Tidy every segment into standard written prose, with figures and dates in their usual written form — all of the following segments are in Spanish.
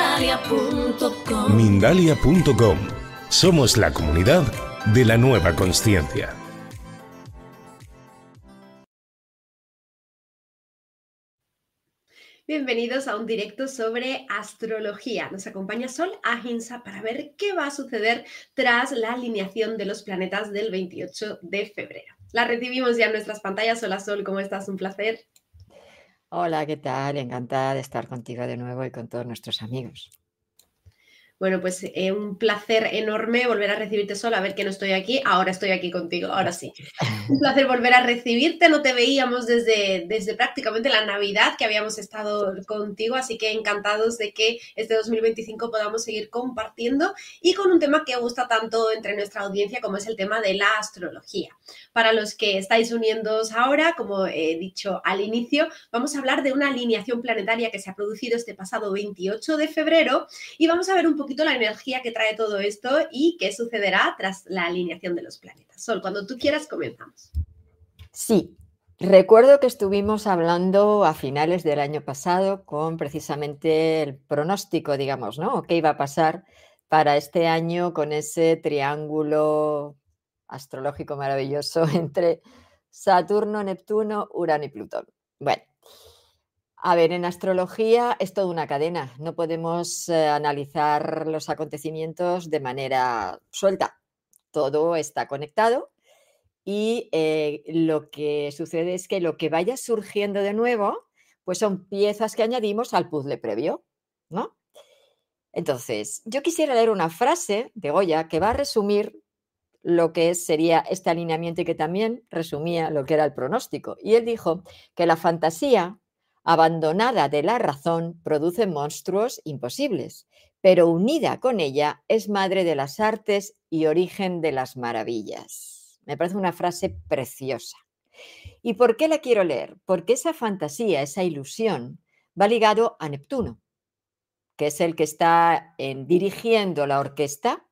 Mindalia.com. Mindalia.com. Somos la comunidad de la nueva consciencia. Bienvenidos a un directo sobre astrología. Nos acompaña Sol Ahimsa para ver qué va a suceder tras la alineación de los planetas del 28 de febrero. La recibimos ya en nuestras pantallas. Hola Sol, ¿cómo estás? Un placer. Hola, ¿qué tal? Encantada de estar contigo de nuevo y con todos nuestros amigos. Bueno, pues un placer enorme volver a recibirte, Sol, a ver que no estoy aquí. Ahora estoy aquí contigo, ahora sí. Un placer volver a recibirte. No te veíamos desde prácticamente la Navidad que habíamos estado contigo, así que encantados de que este 2025 podamos seguir compartiendo y con un tema que gusta tanto entre nuestra audiencia como es el tema de la astrología. Para los que estáis uniéndoos ahora, como he dicho al inicio, vamos a hablar de una alineación planetaria que se ha producido este pasado 28 de febrero y vamos a ver un poquito la energía que trae todo esto y qué sucederá tras la alineación de los planetas. Sol, cuando tú quieras comenzamos. Sí, recuerdo que estuvimos hablando a finales del año pasado con precisamente el pronóstico, digamos, ¿no? ¿Qué iba a pasar para este año con ese triángulo astrológico maravilloso entre Saturno, Neptuno, Urano y Plutón? Bueno. A ver, en astrología es toda una cadena, no podemos analizar los acontecimientos de manera suelta, todo está conectado y lo que sucede es que lo que vaya surgiendo de nuevo, pues son piezas que añadimos al puzzle previo, ¿no? Entonces, yo quisiera leer una frase de Goya que va a resumir lo que sería este alineamiento y que también resumía lo que era el pronóstico. Y él dijo que la fantasía abandonada de la razón produce monstruos imposibles, pero unida con ella es madre de las artes y origen de las maravillas. Me parece una frase preciosa. ¿Y por qué la quiero leer? Porque esa fantasía, esa ilusión, va ligado a Neptuno, que es el que está dirigiendo la orquesta,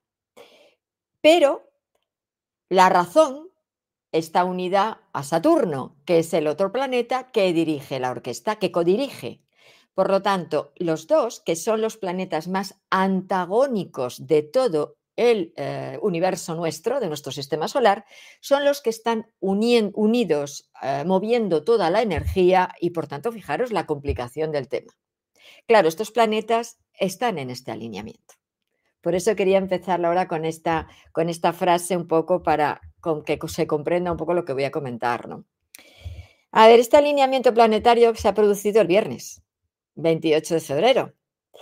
pero la razón está unida a Saturno, que es el otro planeta que dirige la orquesta, que codirige. Por lo tanto, los dos, que son los planetas más antagónicos de todo el universo nuestro, de nuestro sistema solar, son los que están unidos, moviendo toda la energía y, por tanto, fijaros la complicación del tema. Claro, estos planetas están en este alineamiento. Por eso quería empezar ahora con esta frase un poco para que se comprenda un poco lo que voy a comentar, ¿no? A ver, este alineamiento planetario se ha producido el viernes, 28 de febrero.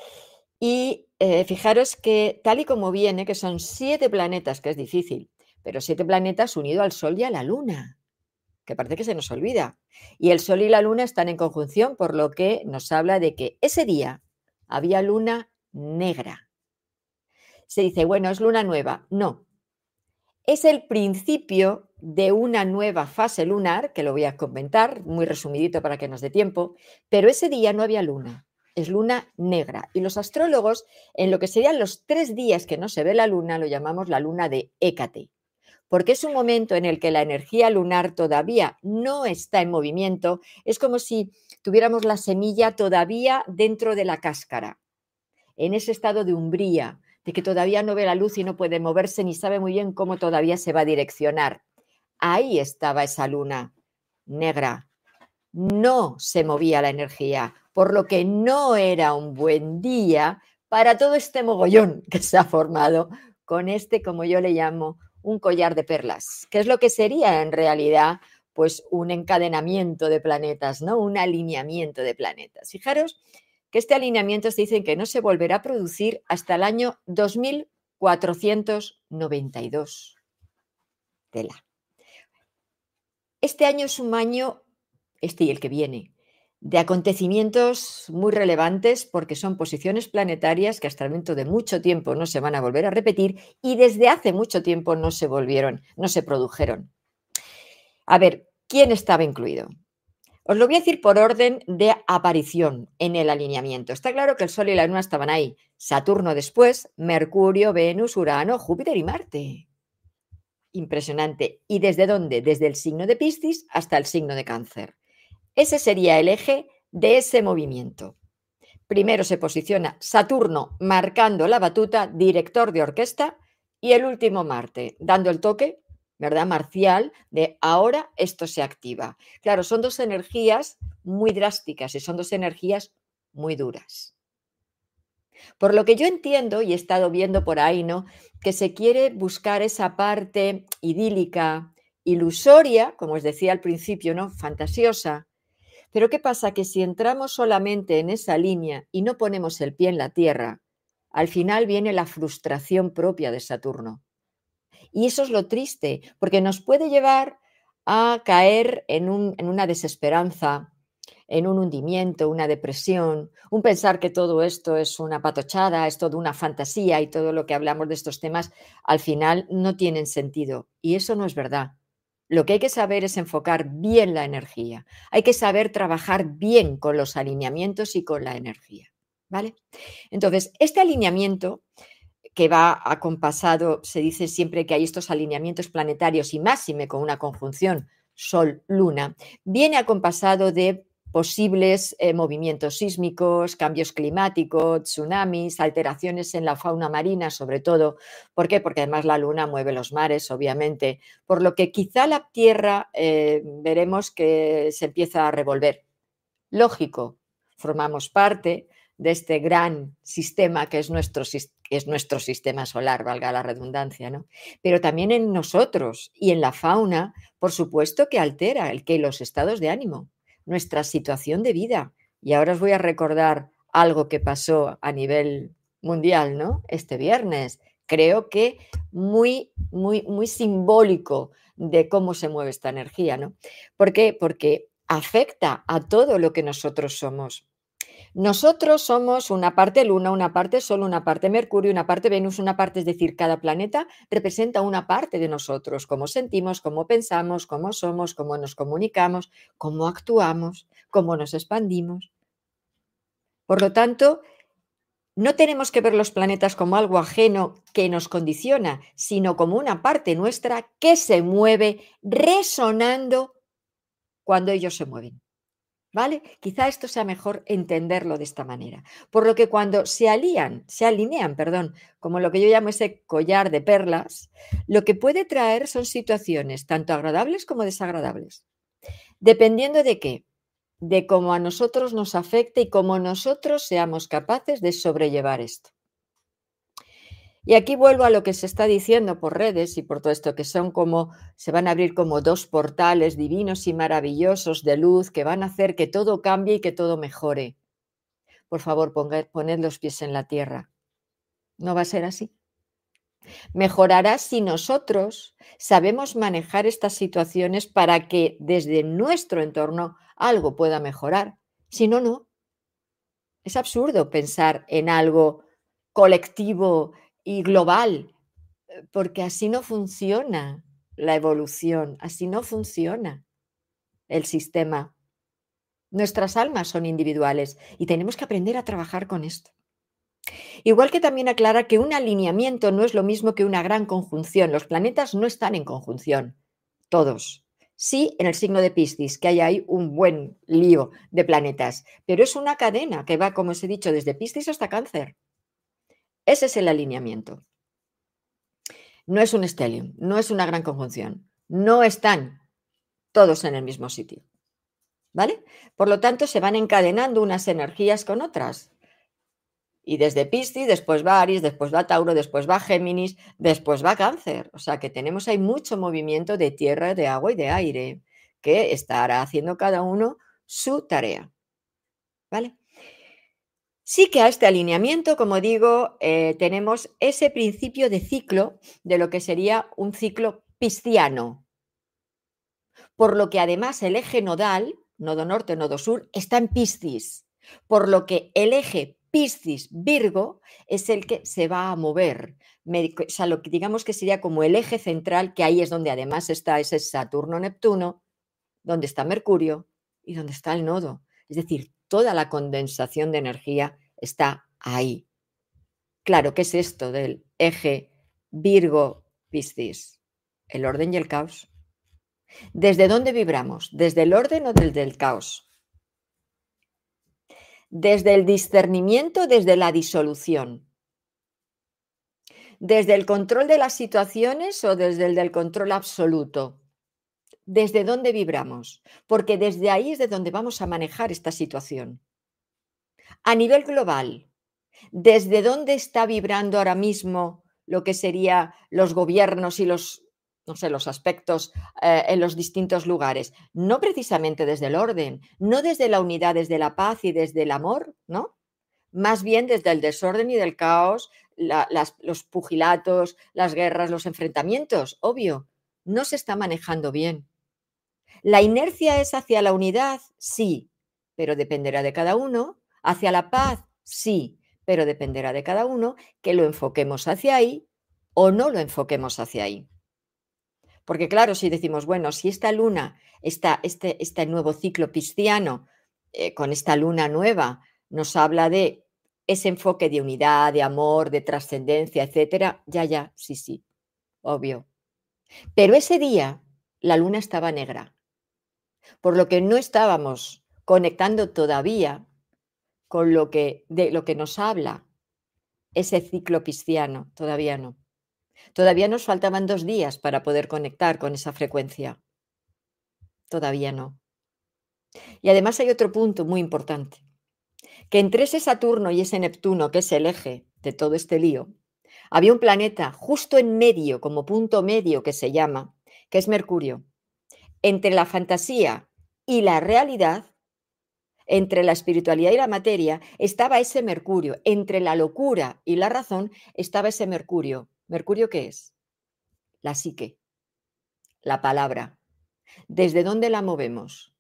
Y fijaros que tal y como viene, que son 7 planetas, que es difícil, pero 7 planetas unidos al Sol y a la Luna, que parece que se nos olvida. Y el Sol y la Luna están en conjunción, por lo que nos habla de que ese día había luna negra. Se dice, bueno, es luna nueva. No, es el principio de una nueva fase lunar, que lo voy a comentar muy resumidito para que nos dé tiempo, pero ese día no había luna, es luna negra. Y los astrólogos, en lo que serían los 3 días que no se ve la luna, lo llamamos la luna de Hécate, porque es un momento en el que la energía lunar todavía no está en movimiento, es como si tuviéramos la semilla todavía dentro de la cáscara, en ese estado de umbría, de que todavía no ve la luz y no puede moverse ni sabe muy bien cómo todavía se va a direccionar. Ahí estaba esa luna negra. No se movía la energía, por lo que no era un buen día para todo este mogollón que se ha formado con este, como yo le llamo, un collar de perlas, que es lo que sería en realidad pues un encadenamiento de planetas, ¿no? Un alineamiento de planetas. Fijaros que este alineamiento se dice que no se volverá a producir hasta el año 2492. Tela. Este año es un año, este y el que viene, de acontecimientos muy relevantes porque son posiciones planetarias que hasta dentro de mucho tiempo no se van a volver a repetir y desde hace mucho tiempo no se produjeron. A ver, ¿quién estaba incluido? Os lo voy a decir por orden de aparición en el alineamiento. Está claro que el Sol y la Luna estaban ahí. Saturno después, Mercurio, Venus, Urano, Júpiter y Marte. Impresionante. ¿Y desde dónde? Desde el signo de Piscis hasta el signo de Cáncer. Ese sería el eje de ese movimiento. primero se posiciona Saturno marcando la batuta, director de orquesta, y el último Marte, dando el toque, ¿verdad? Marcial, de ahora esto se activa. Claro, son dos energías muy drásticas y son dos energías muy duras. Por lo que yo entiendo y he estado viendo por ahí, ¿no? Que se quiere buscar esa parte idílica, ilusoria, como os decía al principio, ¿no? Fantasiosa. Pero ¿qué pasa? Que si entramos solamente en esa línea y no ponemos el pie en la tierra, al final viene la frustración propia de Saturno. Y eso es lo triste, porque nos puede llevar a caer en una desesperanza, en un hundimiento, una depresión, un pensar que todo esto es una patochada, es toda una fantasía y todo lo que hablamos de estos temas al final no tienen sentido. Y eso no es verdad. Lo que hay que saber es enfocar bien la energía. Hay que saber trabajar bien con los alineamientos y con la energía. ¿Vale? Entonces, este alineamiento que va acompasado, se dice siempre que hay estos alineamientos planetarios y máxime con una conjunción Sol-Luna, viene acompasado de posibles movimientos sísmicos, cambios climáticos, tsunamis, alteraciones en la fauna marina, sobre todo. ¿Por qué? Porque además la Luna mueve los mares, obviamente, por lo que quizá la Tierra veremos que se empieza a revolver. Lógico, formamos parte de este gran sistema que es nuestro sistema solar, valga la redundancia, ¿no? Pero también en nosotros y en la fauna, por supuesto que altera los estados de ánimo, nuestra situación de vida. Y ahora os voy a recordar algo que pasó a nivel mundial, ¿no? Este viernes. Creo que muy, muy, muy simbólico de cómo se mueve esta energía, ¿no? ¿Por qué? Porque afecta a todo lo que nosotros somos. Nosotros somos una parte Luna, una parte Sol, una parte Mercurio, una parte Venus, una parte, es decir, cada planeta representa una parte de nosotros, cómo sentimos, cómo pensamos, cómo somos, cómo nos comunicamos, cómo actuamos, cómo nos expandimos. Por lo tanto, no tenemos que ver los planetas como algo ajeno que nos condiciona, sino como una parte nuestra que se mueve resonando cuando ellos se mueven. ¿Vale? Quizá esto sea mejor entenderlo de esta manera. Por lo que cuando se alinean, como lo que yo llamo ese collar de perlas, lo que puede traer son situaciones tanto agradables como desagradables. ¿Dependiendo de qué? De cómo a nosotros nos afecte y cómo nosotros seamos capaces de sobrellevar esto. Y aquí vuelvo a lo que se está diciendo por redes y por todo esto, que se van a abrir como dos portales divinos y maravillosos de luz que van a hacer que todo cambie y que todo mejore. Por favor, poned los pies en la tierra. No va a ser así. Mejorará si nosotros sabemos manejar estas situaciones para que desde nuestro entorno algo pueda mejorar. Si no, no. Es absurdo pensar en algo colectivo y global, porque así no funciona la evolución, así no funciona el sistema. Nuestras almas son individuales y tenemos que aprender a trabajar con esto. Igual que también aclarar que un alineamiento no es lo mismo que una gran conjunción. Los planetas no están en conjunción, todos. Sí, en el signo de Piscis, que hay ahí un buen lío de planetas, pero es una cadena que va, como os he dicho, desde Piscis hasta Cáncer. Ese es el alineamiento. No es un stellium, no es una gran conjunción. No están todos en el mismo sitio. ¿Vale? Por lo tanto, se van encadenando unas energías con otras. Y desde Piscis, después va Aries, después va Tauro, después va Géminis, después va Cáncer. O sea que tenemos ahí mucho movimiento de tierra, de agua y de aire, que estará haciendo cada uno su tarea. ¿Vale? Sí que a este alineamiento, como digo, tenemos ese principio de ciclo de lo que sería un ciclo pisciano. Por lo que además el eje nodal, nodo norte, nodo sur, está en Piscis. Por lo que el eje Piscis-Virgo es el que se va a mover. O sea, lo que digamos que sería como el eje central, que ahí es donde además está ese Saturno-Neptuno, donde está Mercurio y donde está el nodo. Es decir, toda la condensación de energía está ahí. Claro, ¿qué es esto del eje Virgo-Piscis? El orden y el caos. ¿Desde dónde vibramos? ¿Desde el orden o desde el caos? desde el discernimiento, desde la disolución, desde el control de las situaciones o desde el del control absoluto. ¿Desde dónde vibramos? Porque desde ahí es de donde vamos a manejar esta situación. A nivel global, ¿desde dónde está vibrando ahora mismo lo que serían los gobiernos y los, no sé, los aspectos en los distintos lugares? No precisamente desde el orden, no desde la unidad, desde la paz y desde el amor, ¿no? Más bien desde el desorden y del caos, los pugilatos, las guerras, los enfrentamientos, obvio, no se está manejando bien. ¿La inercia es hacia la unidad? Sí, pero dependerá de cada uno. ¿Hacia la paz? Sí, pero dependerá de cada uno que lo enfoquemos hacia ahí o no lo enfoquemos hacia ahí. Porque claro, si decimos, bueno, si esta luna, este nuevo ciclo pisciano, con esta luna nueva, nos habla de ese enfoque de unidad, de amor, de trascendencia, etcétera, ya, sí, obvio. Pero ese día la luna estaba negra, por lo que no estábamos conectando todavía con de lo que nos habla ese ciclo pisciano, todavía no. Todavía nos faltaban 2 días para poder conectar con esa frecuencia. Todavía no. Y además hay otro punto muy importante, que entre ese Saturno y ese Neptuno, que es el eje de todo este lío, había un planeta justo en medio, como punto medio que se llama, que es Mercurio. Entre la fantasía y la realidad, entre la espiritualidad y la materia, estaba ese Mercurio. Entre la locura y la razón estaba ese Mercurio. ¿Mercurio qué es? La psique, la palabra. ¿Desde dónde la movemos?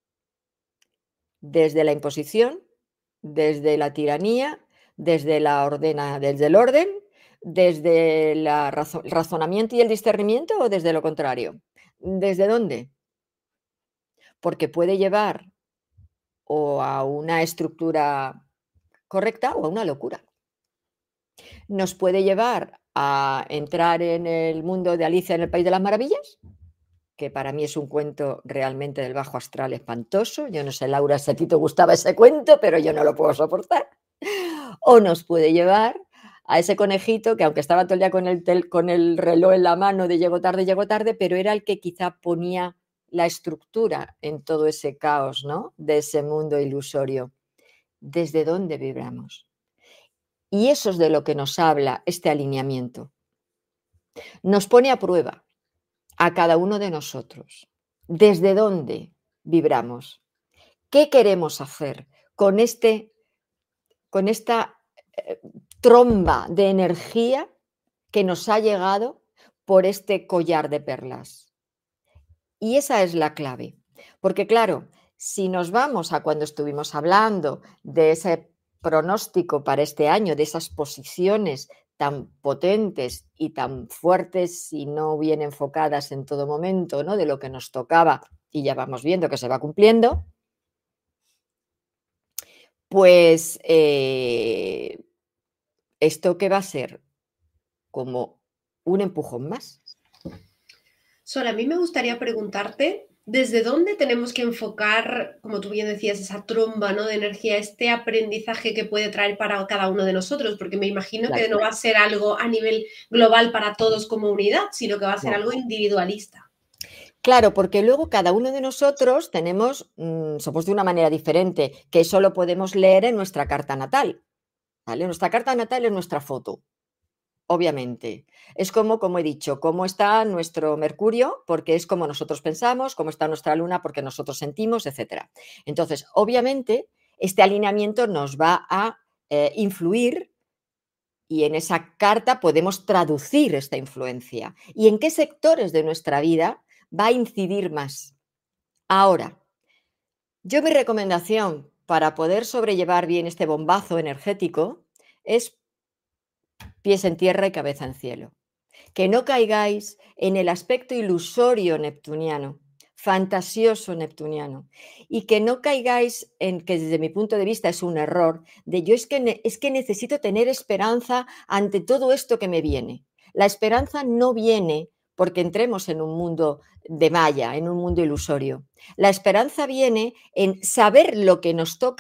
Desde la imposición, desde la tiranía, desde desde el orden, desde el razonamiento y el discernimiento o desde lo contrario. ¿Desde dónde? Porque puede llevar o a una estructura correcta o a una locura. Nos puede llevar a entrar en el mundo de Alicia en el País de las Maravillas, que para mí es un cuento realmente del bajo astral espantoso. Yo no sé, Laura, si a ti te gustaba ese cuento, pero yo no lo puedo soportar. O nos puede llevar a ese conejito que, aunque estaba todo el día con el reloj en la mano de llego tarde, pero era el que quizá ponía la estructura en todo ese caos, ¿no?, de ese mundo ilusorio. ¿Desde dónde vibramos? Y eso es de lo que nos habla este alineamiento. Nos pone a prueba a cada uno de nosotros. ¿Desde dónde vibramos? ¿Qué queremos hacer con esta tromba de energía que nos ha llegado por este collar de perlas? Y esa es la clave. Porque claro, si nos vamos a cuando estuvimos hablando de ese pronóstico para este año, de esas posiciones tan potentes y tan fuertes y no bien enfocadas en todo momento, ¿no?, de lo que nos tocaba, y ya vamos viendo que se va cumpliendo, pues ¿esto qué va a ser? Como un empujón más. Sol, a mí me gustaría preguntarte, ¿desde dónde tenemos que enfocar, como tú bien decías, esa tromba, ¿no?, de energía, este aprendizaje que puede traer para cada uno de nosotros? Porque me imagino Claro. que no va a ser algo a nivel global para todos como unidad, sino que va a ser No. algo individualista. Claro, porque luego cada uno de nosotros somos de una manera diferente, que eso lo podemos leer en nuestra carta natal, ¿vale? Nuestra carta natal es nuestra foto, obviamente. Es como he dicho, cómo está nuestro Mercurio, porque es como nosotros pensamos, cómo está nuestra Luna, porque nosotros sentimos, etcétera. Entonces, obviamente, este alineamiento nos va a influir, y en esa carta podemos traducir esta influencia. ¿Y en qué sectores de nuestra vida va a incidir más? Ahora, mi recomendación para poder sobrellevar bien este bombazo energético es pies en tierra y cabeza en cielo. Que no caigáis en el aspecto ilusorio neptuniano, fantasioso neptuniano, y que no caigáis en que, desde mi punto de vista, es un error de es que necesito tener esperanza ante todo esto que me viene. La esperanza no viene porque entremos en un mundo de maya, en un mundo ilusorio. La esperanza viene en saber lo que nos toca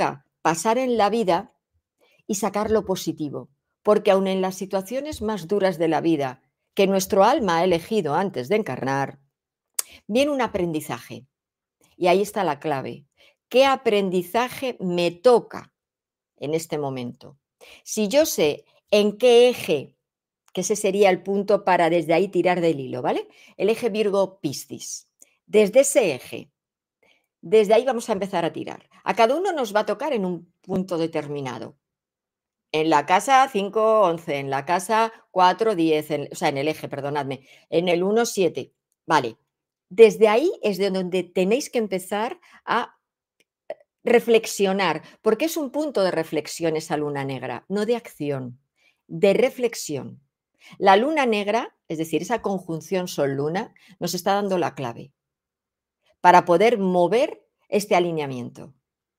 pasar en la vida y sacar lo positivo. Porque aun en las situaciones más duras de la vida que nuestro alma ha elegido antes de encarnar, viene un aprendizaje. Y ahí está la clave. ¿Qué aprendizaje me toca en este momento? Si yo sé en qué eje, que ese sería el punto para desde ahí tirar del hilo, ¿vale? El eje Virgo-Piscis. Desde ese eje, desde ahí vamos a empezar a tirar. A cada uno nos va a tocar en un punto determinado. En la casa 5-11, en la casa 4-10, o sea, en el eje, perdonadme, en el 1-7. Vale. Desde ahí es de donde tenéis que empezar a reflexionar, porque es un punto de reflexión esa luna negra, no de acción, de reflexión. La luna negra, es decir, esa conjunción Sol-Luna, nos está dando la clave para poder mover este alineamiento.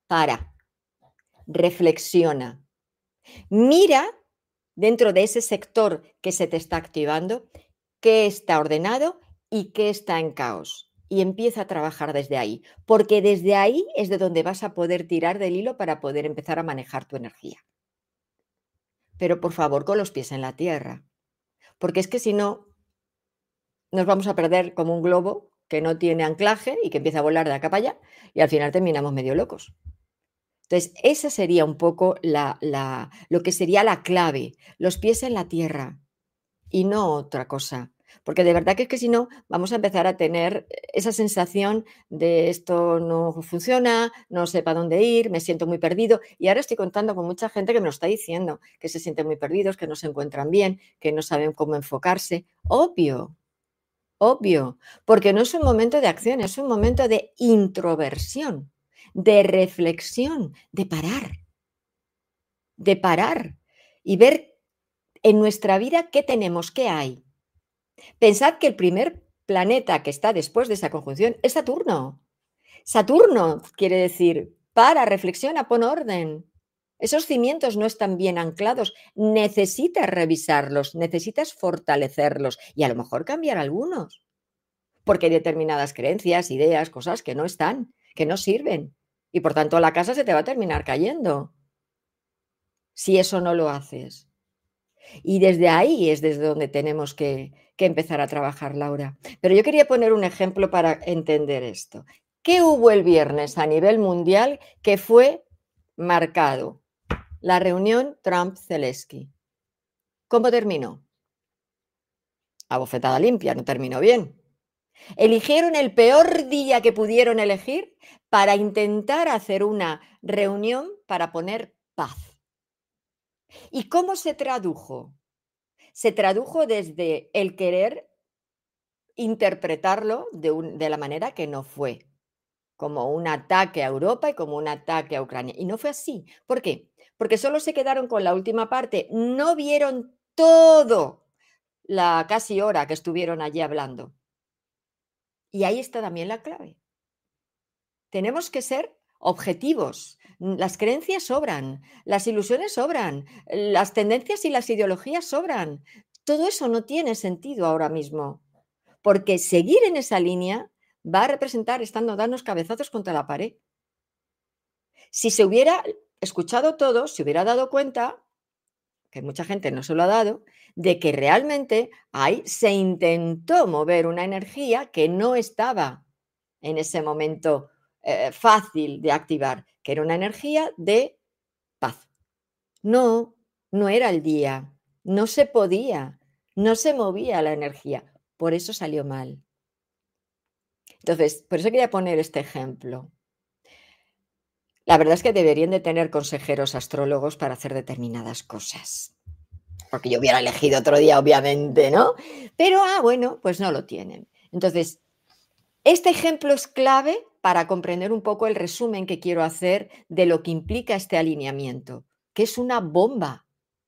Reflexiona. Mira dentro de ese sector que se te está activando qué está ordenado y qué está en caos. Y empieza a trabajar desde ahí, porque desde ahí es de donde vas a poder tirar del hilo para poder empezar a manejar tu energía. Pero por favor, con los pies en la tierra, porque es que si no, nos vamos a perder como un globo que no tiene anclaje y que empieza a volar de acá para allá y al final terminamos medio locos. Entonces, esa sería un poco lo que sería la clave, los pies en la tierra y no otra cosa. Porque de verdad que es que si no, vamos a empezar a tener esa sensación de esto no funciona, no sé para dónde ir, me siento muy perdido. Y ahora estoy contando con mucha gente que me lo está diciendo, que se sienten muy perdidos, que no se encuentran bien, que no saben cómo enfocarse. Obvio, porque no es un momento de acción, es un momento de introversión, de reflexión, de parar y ver en nuestra vida qué tenemos, qué hay. Pensad que el primer planeta que está después de esa conjunción es Saturno. Saturno quiere decir, reflexiona, pon orden. Esos cimientos no están bien anclados. Necesitas revisarlos, necesitas fortalecerlos y a lo mejor cambiar algunos. Porque hay determinadas creencias, ideas, cosas que no están, que no sirven. Y por tanto la casa se te va a terminar cayendo si eso no lo haces. Y desde ahí es desde donde tenemos que empezar a trabajar, Laura. Pero yo quería poner un ejemplo para entender esto. ¿Qué hubo el viernes a nivel mundial que fue marcado? La reunión Trump-Zelensky. ¿Cómo terminó? A bofetada limpia, no terminó bien. Eligieron el peor día que pudieron elegir para intentar hacer una reunión para poner paz. ¿Y cómo se tradujo? Se tradujo desde el querer interpretarlo de la manera que no fue, como un ataque a Europa y como un ataque a Ucrania. Y no fue así. ¿Por qué? Porque solo se quedaron con la última parte, no vieron todo la casi hora que estuvieron allí hablando. Y ahí está también la clave. Tenemos que ser objetivos. Las creencias sobran, las ilusiones sobran, las tendencias y las ideologías sobran. Todo eso no tiene sentido ahora mismo, porque seguir en esa línea va a representar darnos cabezazos contra la pared. Si se hubiera escuchado todo, se hubiera dado cuenta, que mucha gente no se lo ha dado, de que realmente ahí se intentó mover una energía que no estaba en ese momento fácil de activar, que era una energía de paz. No era el día, no se podía, no se movía la energía, por eso salió mal. Entonces, por eso quería poner este ejemplo. La verdad es que deberían de tener consejeros astrólogos para hacer determinadas cosas. Porque yo hubiera elegido otro día, obviamente, ¿no? Pero, bueno, pues no lo tienen. Entonces, este ejemplo es clave para comprender un poco el resumen que quiero hacer de lo que implica este alineamiento, que es una bomba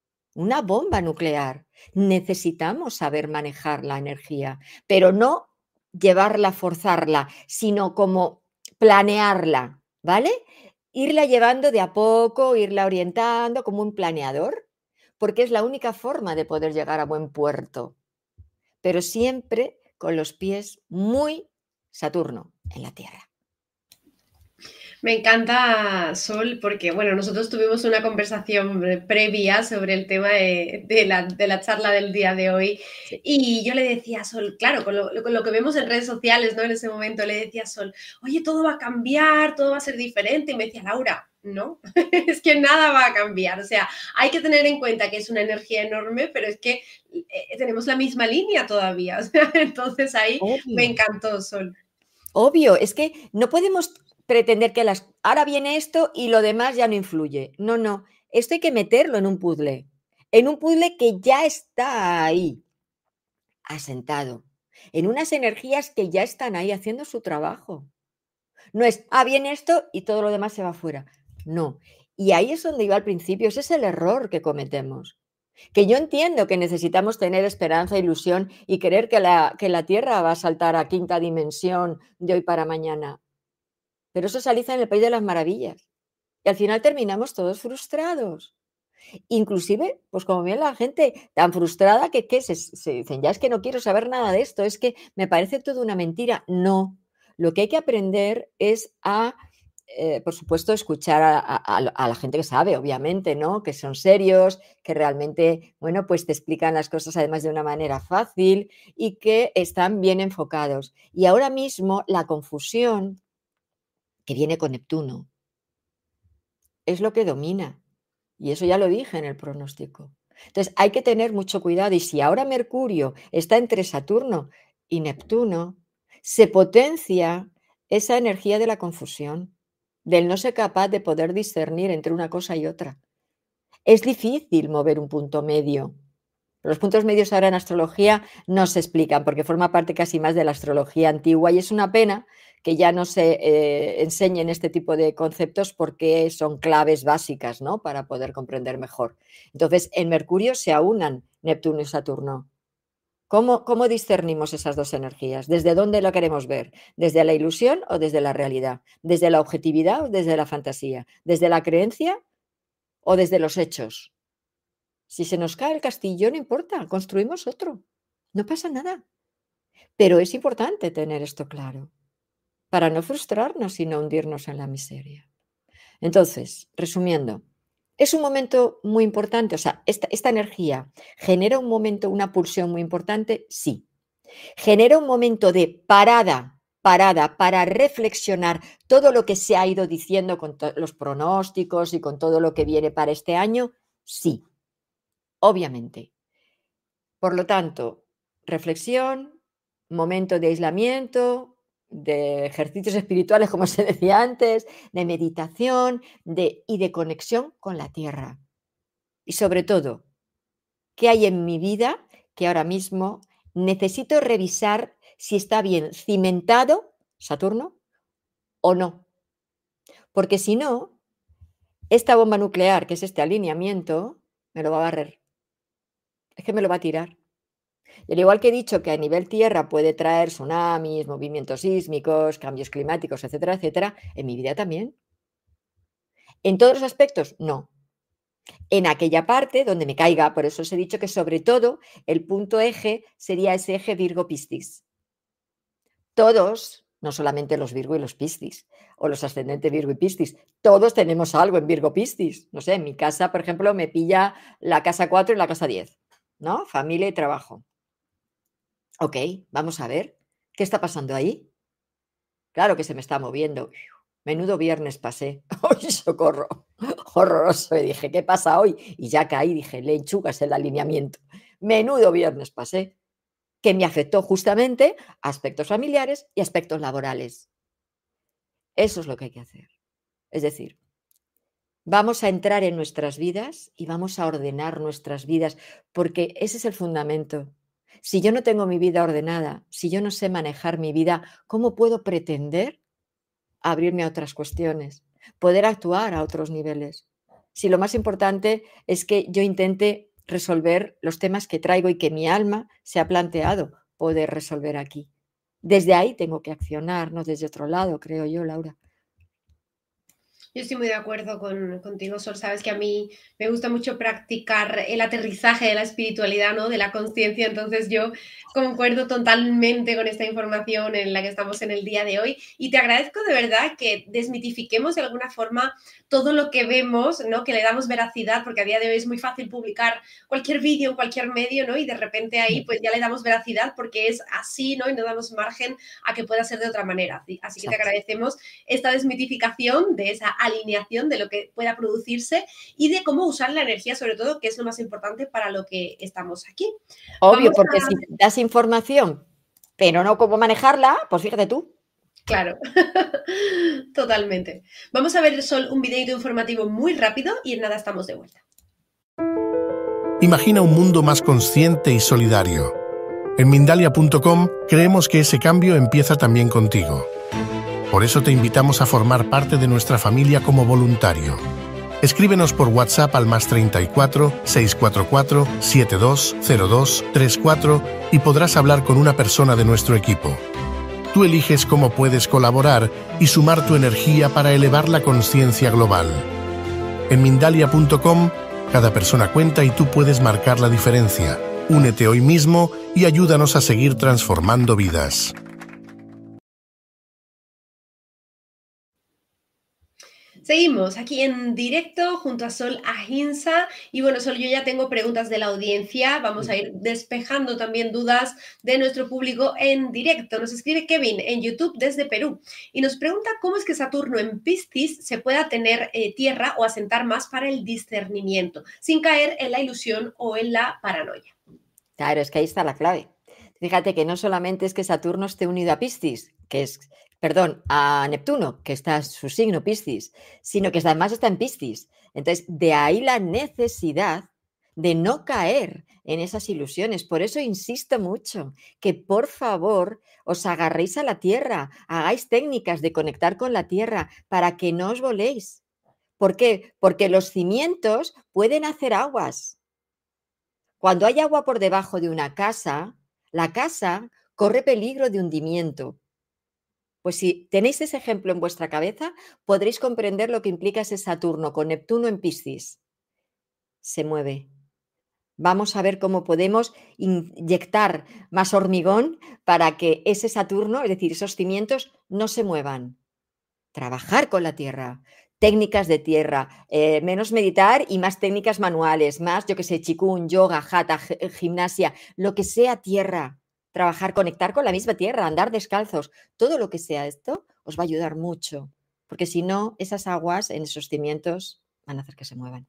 nuclear. Necesitamos saber manejar la energía, pero no llevarla, forzarla, sino como planearla, ¿vale? Irla llevando de a poco, irla orientando como un planeador, porque es la única forma de poder llegar a buen puerto, pero siempre con los pies muy Saturno en la Tierra. Me encanta, Sol, porque bueno, nosotros tuvimos una conversación previa sobre el tema de la charla del día de hoy Sí. y yo le decía a Sol, claro, con lo que vemos en redes sociales, ¿no? En ese momento le decía a Sol, oye, todo va a cambiar, todo va a ser diferente y me decía, Laura, no, es que nada va a cambiar, o sea, hay que tener en cuenta que es una energía enorme, pero es que tenemos la misma línea todavía, o sea, entonces ahí me Obvio. encantó, Sol. Obvio, es que no podemos pretender que ahora viene esto y lo demás ya no influye. No, no, esto hay que meterlo en un puzzle que ya está ahí, asentado, en unas energías que ya están ahí haciendo su trabajo. No es, viene esto y todo lo demás se va fuera. No. Y ahí es donde iba al principio, ese es el error que cometemos. Que yo entiendo que necesitamos tener esperanza, ilusión y creer que la Tierra va a saltar a quinta dimensión de hoy para mañana. Pero eso se Alicia en el País de las Maravillas. Y al final terminamos todos frustrados. Inclusive, pues como viene la gente tan frustrada que se dicen, ya es que no quiero saber nada de esto, es que me parece todo una mentira. No, lo que hay que aprender es por supuesto, escuchar a la gente que sabe, obviamente, ¿no? Que son serios, que realmente, bueno, pues te explican las cosas además de una manera fácil y que están bien enfocados. Y ahora mismo la confusión que viene con Neptuno es lo que domina. Y eso ya lo dije en el pronóstico. Entonces, hay que tener mucho cuidado. Y si ahora Mercurio está entre Saturno y Neptuno, se potencia esa energía de la confusión, del no ser capaz de poder discernir entre una cosa y otra. Es difícil mover un punto medio. Los puntos medios ahora en astrología no se explican porque forma parte casi más de la astrología antigua y es una pena que ya no se enseñen este tipo de conceptos porque son claves básicas, ¿no? Para poder comprender mejor. Entonces, en Mercurio se aunan Neptuno y Saturno. ¿Cómo discernimos esas dos energías? ¿Desde dónde lo queremos ver? ¿Desde la ilusión o desde la realidad? ¿Desde la objetividad o desde la fantasía? ¿Desde la creencia o desde los hechos? Si se nos cae el castillo, no importa, construimos otro. No pasa nada. Pero es importante tener esto claro para no frustrarnos y no hundirnos en la miseria. Entonces, resumiendo, es un momento muy importante, o sea, esta energía genera un momento, una pulsión muy importante, sí. Genera un momento de parada para reflexionar todo lo que se ha ido diciendo con los pronósticos y con todo lo que viene para este año, sí, obviamente. Por lo tanto, reflexión, momento de aislamiento, de ejercicios espirituales, como se decía antes, de meditación y de conexión con la tierra. Y sobre todo, ¿qué hay en mi vida que ahora mismo necesito revisar si está bien cimentado, Saturno, o no? Porque si no, esta bomba nuclear, que es este alineamiento, me lo va a barrer. Es que me lo va a tirar. Y al igual que he dicho que a nivel tierra puede traer tsunamis, movimientos sísmicos, cambios climáticos, etcétera, etcétera, en mi vida también. En todos los aspectos, no. En aquella parte donde me caiga, por eso os he dicho que sobre todo el punto eje sería ese eje Virgo-Piscis. Todos, no solamente los Virgo y los Piscis, o los ascendentes Virgo y Piscis, todos tenemos algo en Virgo-Piscis. No sé, en mi casa, por ejemplo, me pilla la casa 4 y la casa 10, ¿no? Familia y trabajo. Ok, vamos a ver, ¿qué está pasando ahí? Claro que se me está moviendo. Menudo viernes pasé. ¡Ay, socorro! Horroroso. Y dije, ¿qué pasa hoy? Y ya caí, dije, lechugas el alineamiento. Menudo viernes pasé. Que me afectó justamente a aspectos familiares y aspectos laborales. Eso es lo que hay que hacer. Es decir, vamos a entrar en nuestras vidas y vamos a ordenar nuestras vidas, porque ese es el fundamento. Si yo no tengo mi vida ordenada, si yo no sé manejar mi vida, ¿cómo puedo pretender abrirme a otras cuestiones, poder actuar a otros niveles? Si lo más importante es que yo intente resolver los temas que traigo y que mi alma se ha planteado poder resolver aquí. Desde ahí tengo que accionar, no desde otro lado, creo yo, Laura. Yo estoy muy de acuerdo contigo, Sol. Sabes que a mí me gusta mucho practicar el aterrizaje de la espiritualidad, ¿no? De la conciencia. Entonces yo concuerdo totalmente con esta información en la que estamos en el día de hoy. Y te agradezco de verdad que desmitifiquemos de alguna forma todo lo que vemos, ¿no? Que le damos veracidad, porque a día de hoy es muy fácil publicar cualquier vídeo en cualquier medio, ¿no? Y de repente ahí pues ya le damos veracidad porque es así, ¿no? Y no damos margen a que pueda ser de otra manera. Así que te agradecemos esta desmitificación de esa alineación de lo que pueda producirse y de cómo usar la energía, sobre todo, que es lo más importante para lo que estamos aquí. Obvio, porque si das información, pero no cómo manejarla, pues fíjate tú. Claro, totalmente. Vamos a ver, Sol, un videito informativo muy rápido y en nada estamos de vuelta. Imagina un mundo más consciente y solidario. En Mindalia.com creemos que ese cambio empieza también contigo. Por eso te invitamos a formar parte de nuestra familia como voluntario. Escríbenos por WhatsApp al +34 644 7202 34 y podrás hablar con una persona de nuestro equipo. Tú eliges cómo puedes colaborar y sumar tu energía para elevar la conciencia global. En Mindalia.com, cada persona cuenta y tú puedes marcar la diferencia. Únete hoy mismo y ayúdanos a seguir transformando vidas. Seguimos aquí en directo junto a Sol Ahimsa y bueno, Sol, yo ya tengo preguntas de la audiencia, vamos a ir despejando también dudas de nuestro público en directo. Nos escribe Kevin en YouTube desde Perú y nos pregunta cómo es que Saturno en Piscis se pueda tener tierra o asentar más para el discernimiento, sin caer en la ilusión o en la paranoia. Claro, es que ahí está la clave. Fíjate que no solamente es que Saturno esté unido a Piscis, a Neptuno, que está su signo Piscis, sino que además está en Piscis. Entonces, de ahí la necesidad de no caer en esas ilusiones. Por eso insisto mucho que por favor os agarréis a la tierra, hagáis técnicas de conectar con la tierra para que no os voléis. ¿Por qué? Porque los cimientos pueden hacer aguas. Cuando hay agua por debajo de una casa, la casa corre peligro de hundimiento. Pues si tenéis ese ejemplo en vuestra cabeza, podréis comprender lo que implica ese Saturno con Neptuno en Piscis. Se mueve. Vamos a ver cómo podemos inyectar más hormigón para que ese Saturno, es decir, esos cimientos, no se muevan. Trabajar con la tierra, técnicas de tierra, menos meditar y más técnicas manuales, más, yo qué sé, chikun, yoga, hatha, gimnasia, lo que sea tierra. Trabajar, conectar con la misma tierra, andar descalzos, todo lo que sea esto os va a ayudar mucho, porque si no, esas aguas en esos cimientos van a hacer que se muevan.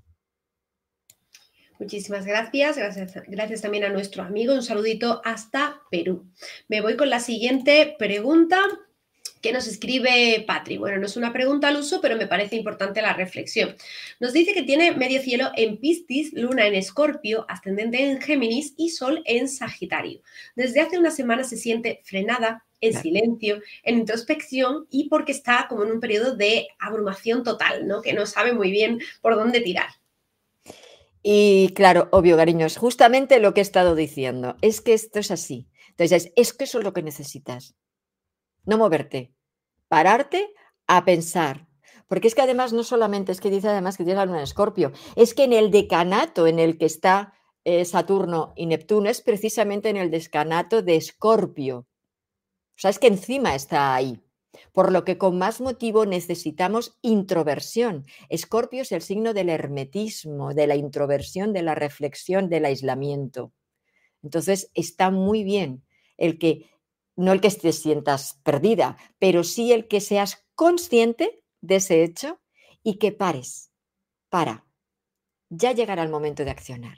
Muchísimas gracias. Gracias también a nuestro amigo. Un saludito hasta Perú. Me voy con la siguiente pregunta que nos escribe Patri. Bueno, no es una pregunta al uso, pero me parece importante la reflexión. Nos dice que tiene medio cielo en Piscis, luna en Escorpio, ascendente en Géminis y sol en Sagitario. Desde hace una semana se siente frenada, en silencio, en introspección y porque está como en un periodo de abrumación total, ¿no? Que no sabe muy bien por dónde tirar. Y claro, obvio, cariño, es justamente lo que he estado diciendo. Es que esto es así. Entonces, es que eso es lo que necesitas. No moverte, pararte a pensar. Porque es que además no solamente es que dice además que tiene la luna en Escorpio, es que en el decanato en el que está Saturno y Neptuno es precisamente en el decanato de Escorpio. O sea, es que encima está ahí. Por lo que con más motivo necesitamos introversión. Escorpio es el signo del hermetismo, de la introversión, de la reflexión, del aislamiento. Entonces está muy bien no el que te sientas perdida, pero sí el que seas consciente de ese hecho y que pares. Ya llegará el momento de accionar.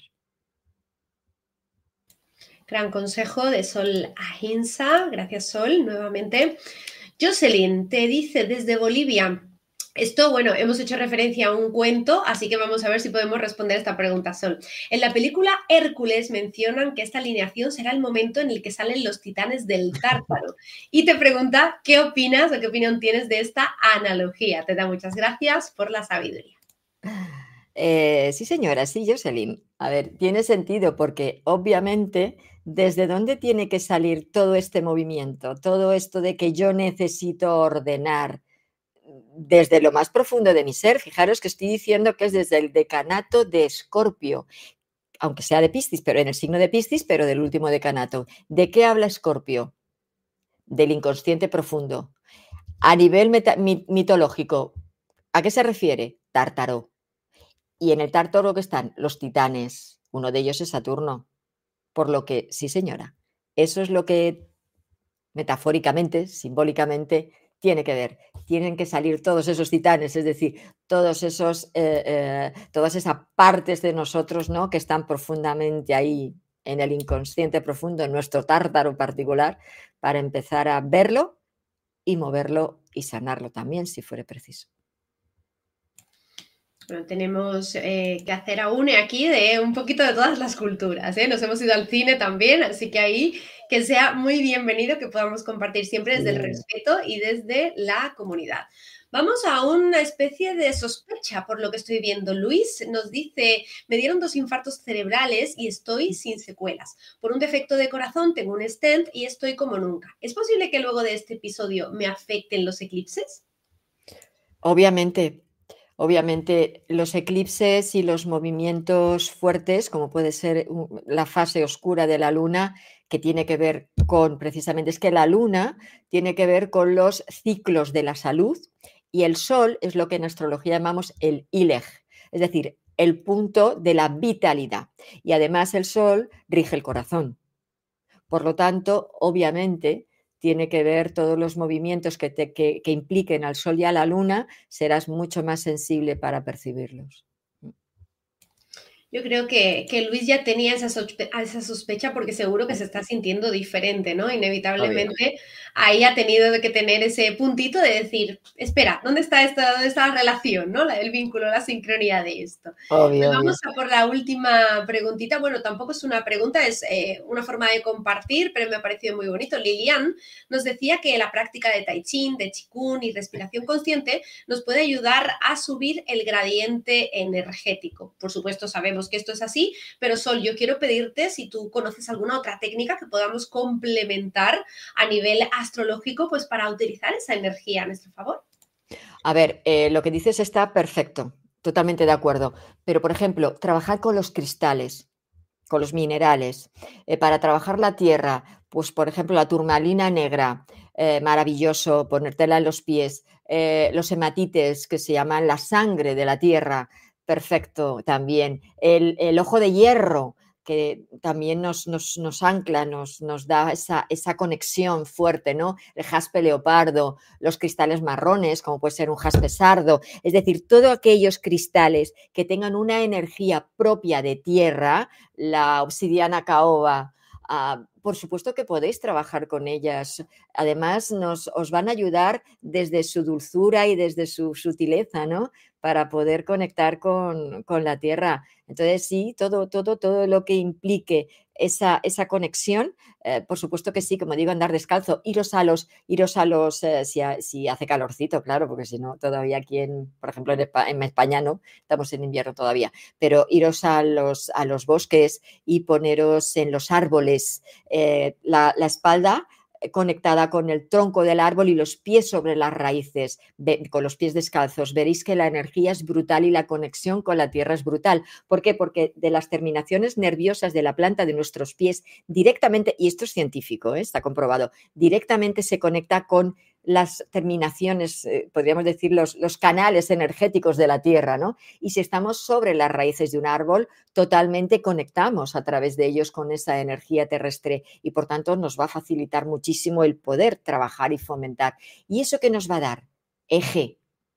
Gran consejo de Sol Ahimsa. Gracias, Sol, nuevamente. Jocelyn te dice desde Bolivia. Esto, bueno, hemos hecho referencia a un cuento, así que vamos a ver si podemos responder esta pregunta, Sol. En la película Hércules mencionan que esta alineación será el momento en el que salen los titanes del Tártaro. Y te pregunta qué opinas o qué opinión tienes de esta analogía. Te da muchas gracias por la sabiduría. Sí, señora, sí, Jocelyn. A ver, tiene sentido porque obviamente ¿desde dónde tiene que salir todo este movimiento? Todo esto de que yo necesito ordenar. desde lo más profundo de mi ser. Fijaros que estoy diciendo que es desde el decanato de Escorpio, aunque sea de Piscis, pero en el signo de Piscis, pero del último decanato. ¿De qué habla Escorpio? Del inconsciente profundo. A nivel mitológico, ¿a qué se refiere? Tártaro. Y en el Tártaro que están los titanes, uno de ellos es Saturno. Por lo que, sí señora, eso es lo que metafóricamente, simbólicamente, tiene que ver. Tienen que salir todos esos titanes, es decir, todas esas partes de nosotros, ¿no?, que están profundamente ahí en el inconsciente profundo, en nuestro tártaro particular, para empezar a verlo y moverlo y sanarlo también, si fuera preciso. Bueno, tenemos que hacer aún aquí de un poquito de todas las culturas, ¿eh? Nos hemos ido al cine también, así que ahí que sea muy bienvenido, que podamos compartir siempre desde el respeto y desde la comunidad. Vamos a una especie de sospecha, por lo que estoy viendo. Luis nos dice, me dieron 2 infartos cerebrales y estoy sin secuelas. Por un defecto de corazón tengo un stent y estoy como nunca. ¿Es posible que luego de este episodio me afecten los eclipses? Obviamente los eclipses y los movimientos fuertes, como puede ser la fase oscura de la luna, que tiene que ver con, precisamente, es que la luna tiene que ver con los ciclos de la salud y el sol es lo que en astrología llamamos el ileg, es decir, el punto de la vitalidad. Y además el sol rige el corazón. Por lo tanto, obviamente, tiene que ver todos los movimientos que impliquen al sol y a la luna, serás mucho más sensible para percibirlos. Yo creo que Luis ya tenía esa sospecha porque seguro que se está sintiendo diferente, ¿no? Inevitablemente ahí ha tenido que tener ese puntito de decir, espera, ¿dónde está la relación, ¿no? El vínculo, la sincronía de esto. Obvio. Vamos a por la última preguntita. Bueno, tampoco es una pregunta, es una forma de compartir, pero me ha parecido muy bonito. Lilian nos decía que la práctica de Tai Chi, de Qigong y respiración consciente nos puede ayudar a subir el gradiente energético. Por supuesto, sabemos que esto es así, pero Sol, yo quiero pedirte si tú conoces alguna otra técnica que podamos complementar a nivel astrológico, pues para utilizar esa energía a nuestro favor. A ver, lo que dices está perfecto, totalmente de acuerdo, pero por ejemplo, trabajar con los cristales, con los minerales, para trabajar la tierra, pues por ejemplo la turmalina negra, maravilloso, ponértela en los pies, los hematites que se llaman la sangre de la tierra, perfecto también, el ojo de hierro que también nos ancla, nos da esa conexión fuerte, ¿no? El jaspe leopardo, los cristales marrones, como puede ser un jaspe sardo, es decir, todos aquellos cristales que tengan una energía propia de tierra, la obsidiana caoba, por supuesto que podéis trabajar con ellas. Además, os van a ayudar desde su dulzura y desde su sutileza, ¿no?, para poder conectar con la tierra. Entonces, sí, todo lo que implique esa conexión, por supuesto que sí, como digo, andar descalzo, iros a los si hace calorcito, claro, porque si no, todavía aquí, por ejemplo, en España no, estamos en invierno todavía, pero iros a los bosques y poneros en los árboles, la espalda conectada con el tronco del árbol y los pies sobre las raíces, con los pies descalzos. Veréis que la energía es brutal y la conexión con la tierra es brutal. ¿Por qué? Porque de las terminaciones nerviosas de la planta de nuestros pies directamente, y esto es científico, está comprobado, directamente se conecta con las terminaciones, podríamos decir, los canales energéticos de la tierra, ¿no? Y si estamos sobre las raíces de un árbol, totalmente conectamos a través de ellos con esa energía terrestre y por tanto nos va a facilitar muchísimo el poder trabajar y fomentar. ¿Y eso qué nos va a dar? Eje,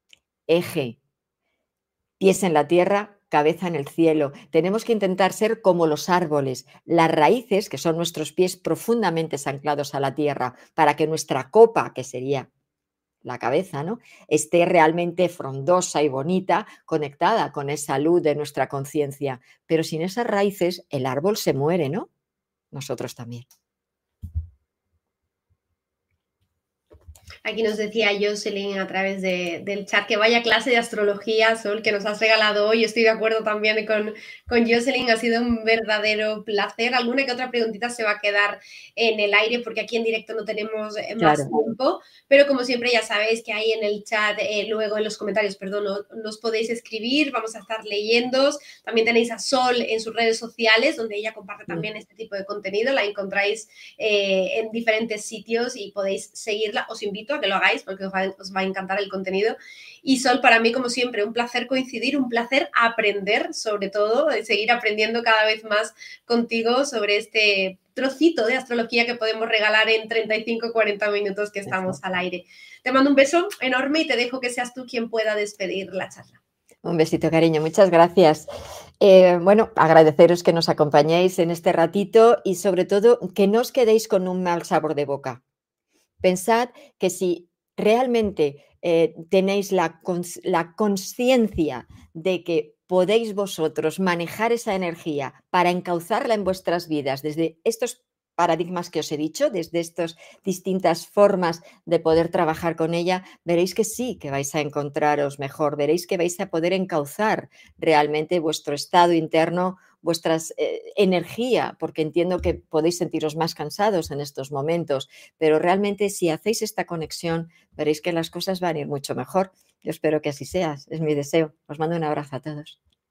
pies en la tierra, cabeza en el cielo. Tenemos que intentar ser como los árboles, las raíces, que son nuestros pies profundamente anclados a la tierra, para que nuestra copa, que sería la cabeza, ¿no?, esté realmente frondosa y bonita, conectada con esa luz de nuestra conciencia. Pero sin esas raíces, el árbol se muere, ¿no? Nosotros también. Aquí nos decía Jocelyn a través del chat que vaya clase de astrología, Sol, que nos has regalado hoy. Estoy de acuerdo también con Jocelyn, ha sido un verdadero placer. Alguna que otra preguntita se va a quedar en el aire porque aquí en directo no tenemos más tiempo, pero como siempre ya sabéis que ahí en el chat, luego en los comentarios, perdón, nos podéis escribir, vamos a estar leyendo. También tenéis a Sol en sus redes sociales, donde ella comparte también este tipo de contenido, la encontráis en diferentes sitios y podéis seguirla. Os invito a que lo hagáis porque os va a encantar el contenido. Y Sol, para mí, como siempre, un placer coincidir, un placer aprender, sobre todo, seguir aprendiendo cada vez más contigo sobre este trocito de astrología que podemos regalar en 35-40 minutos que estamos al aire. Te mando un beso enorme y te dejo que seas tú quien pueda despedir la charla. Un besito, cariño. Muchas gracias. Bueno, agradeceros que nos acompañéis en este ratito y sobre todo que no os quedéis con un mal sabor de boca. Pensad que si realmente tenéis la consciencia de que podéis vosotros manejar esa energía para encauzarla en vuestras vidas desde estos paradigmas que os he dicho, desde estas distintas formas de poder trabajar con ella, veréis que sí que vais a encontraros mejor, veréis que vais a poder encauzar realmente vuestro estado interno, vuestra energía, porque entiendo que podéis sentiros más cansados en estos momentos, pero realmente si hacéis esta conexión, veréis que las cosas van a ir mucho mejor. Yo espero que así sea, es mi deseo. Os mando un abrazo a todos.